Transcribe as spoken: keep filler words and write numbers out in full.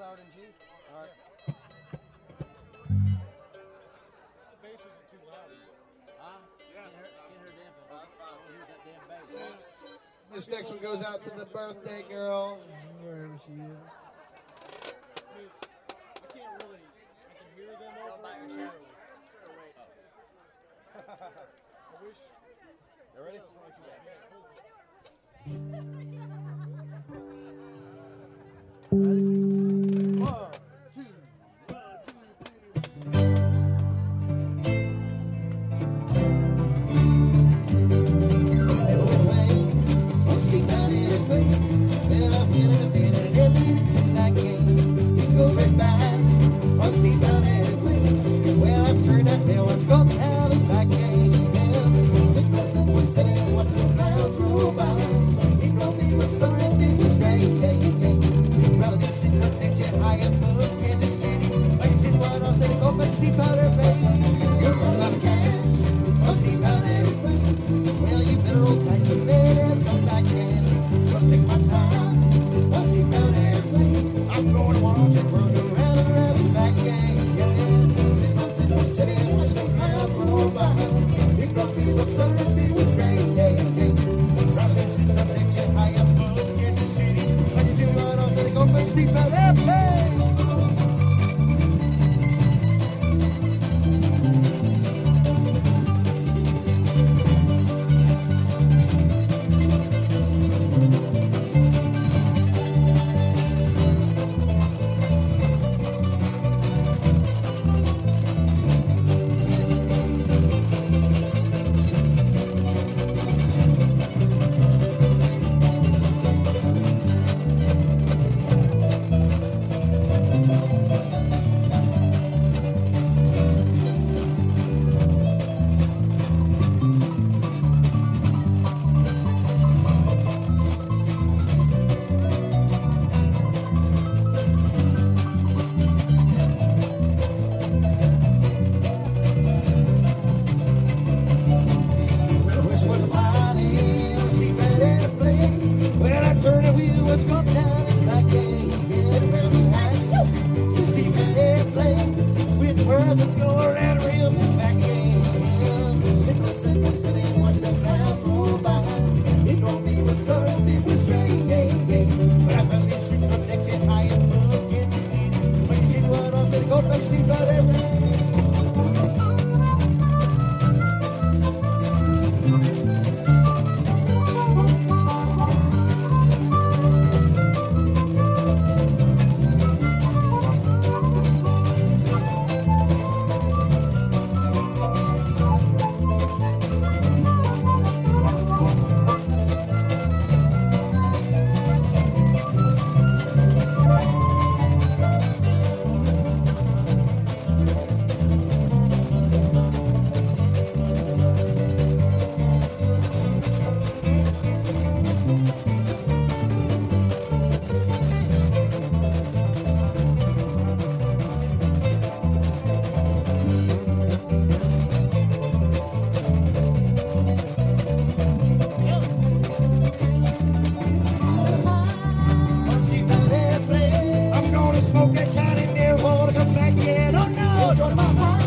loud and G? All right. The bass isn't too loud. Huh? Yes. Get her, get her damn thing. That's fine. Use that damn bass. This next one goes out to the birthday girl, wherever she is. Please. I can't really. I can hear them over by it. your shadow. I wish. You ready? That's right, yeah. Ready? One, two, one, two, three. Well, I turned that hill, let's go down and back again. Sickness and we're sitting, watch the clouds roll by. It gon' be what's sorry, it was great. Well, this shit connected high up up in the city. Like shit, one off, let it go, but sleep out there, baby. You run out of cash, I'll sleep out everything. Well, you better hold tight, you better come back in. Gonna take my time, I'll sleep out everything. I'm going to watch it run around and around and back again. Sitting, watch the clouds roll by. It gon' be the sun, it was great. Driving, sitting up there, high up in the city. When you do run off, let it go, but sleep out there, play. Smoke that kind of marijuana, come back in, oh no!